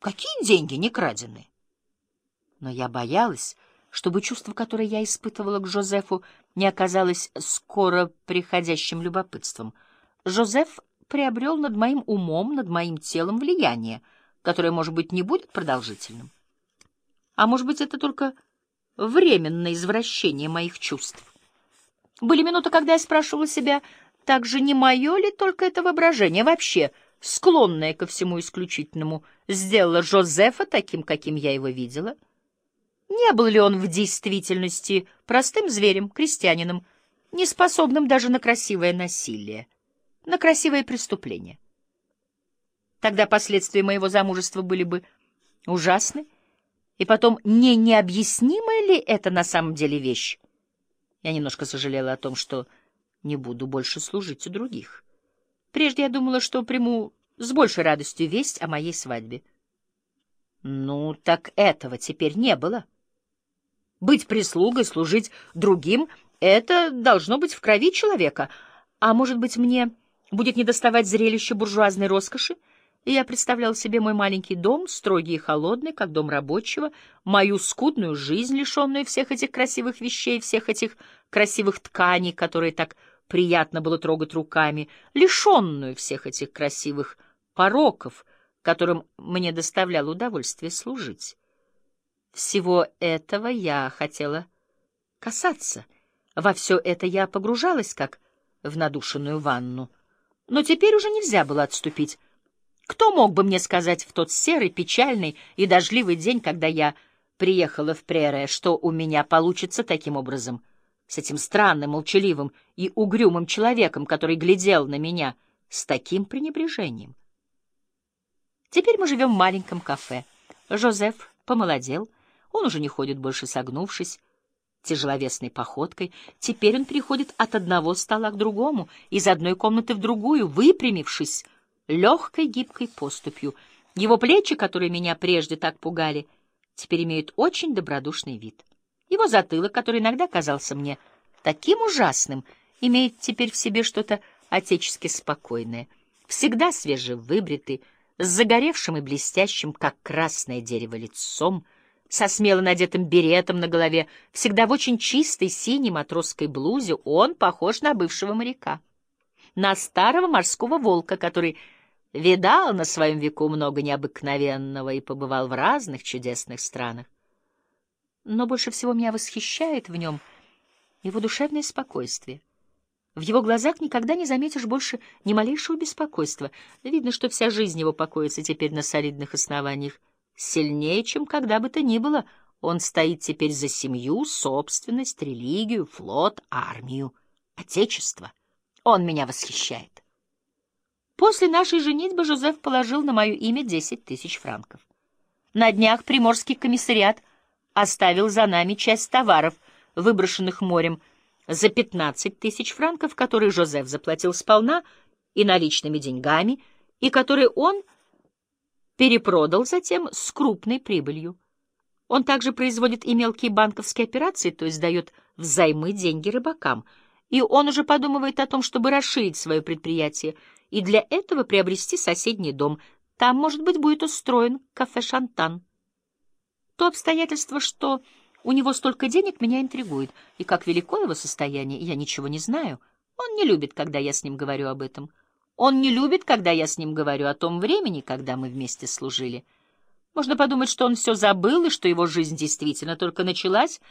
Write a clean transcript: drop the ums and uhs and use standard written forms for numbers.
Какие деньги не крадены? Но я боялась, чтобы чувство, которое я испытывала к Жозефу, не оказалось скоро приходящим любопытством. Жозеф приобрел над моим умом, над моим телом влияние, которое, может быть, не будет продолжительным. А может быть, это только временное извращение моих чувств. Были минуты, когда я спрашивала себя, так же не мое ли только это воображение, вообще склонное ко всему исключительному, сделало Жозефа таким, каким я его видела? Не был ли он в действительности простым зверем, крестьянином, неспособным даже на красивое насилие, на красивое преступление? Тогда последствия моего замужества были бы ужасны, и потом, не необъяснимая ли это на самом деле вещь? Я немножко сожалела о том, что не буду больше служить у других. Прежде я думала, что приму с большей радостью весть о моей свадьбе. Ну, так этого теперь не было. Быть прислугой, служить другим — это должно быть в крови человека. А может быть, мне будет недоставать зрелища буржуазной роскоши? И я представлял себе мой маленький дом, строгий и холодный, как дом рабочего, мою скудную жизнь, лишенную всех этих красивых вещей, всех этих красивых тканей, которые так приятно было трогать руками, лишенную всех этих красивых пороков, которым мне доставляло удовольствие служить. Всего этого я хотела касаться. Во все это я погружалась, как в надушенную ванну. Но теперь уже нельзя было отступить. Кто мог бы мне сказать в тот серый, печальный и дождливый день, когда я приехала в Прере, что у меня получится таким образом, с этим странным, молчаливым и угрюмым человеком, который глядел на меня с таким пренебрежением? Теперь мы живем в маленьком кафе. Жозеф помолодел, он уже не ходит больше согнувшись, тяжеловесной походкой. Теперь он переходит от одного стола к другому, из одной комнаты в другую, выпрямившись, легкой гибкой поступью. Его плечи, которые меня прежде так пугали, теперь имеют очень добродушный вид. Его затылок, который иногда казался мне таким ужасным, имеет теперь в себе что-то отечески спокойное, всегда свежевыбритый, с загоревшим и блестящим, как красное дерево, лицом, со смело надетым беретом на голове, всегда в очень чистой синей матросской блузе, он похож на бывшего моряка, на старого морского волка, который видал на своем веку много необыкновенного и побывал в разных чудесных странах. Но больше всего меня восхищает в нем его душевное спокойствие. В его глазах никогда не заметишь больше ни малейшего беспокойства. Видно, что вся жизнь его покоится теперь на солидных основаниях. Сильнее, чем когда бы то ни было, он стоит теперь за семью, собственность, религию, флот, армию, отечество. Он меня восхищает. После нашей женитьбы Жозеф положил на мое имя 10 тысяч франков. На днях Приморский комиссариат оставил за нами часть товаров, выброшенных морем, за 15 тысяч франков, которые Жозеф заплатил сполна и наличными деньгами, и которые он перепродал затем с крупной прибылью. Он также производит и мелкие банковские операции, то есть дает взаймы деньги рыбакам, и он уже подумывает о том, чтобы расширить свое предприятие и для этого приобрести соседний дом. Там, может быть, будет устроен кафе «Шантан». То обстоятельство, что у него столько денег, меня интригует, и как велико его состояние, я ничего не знаю. Он не любит, когда я с ним говорю об этом. Он не любит, когда я с ним говорю о том времени, когда мы вместе служили. Можно подумать, что он все забыл, и что его жизнь действительно только началась,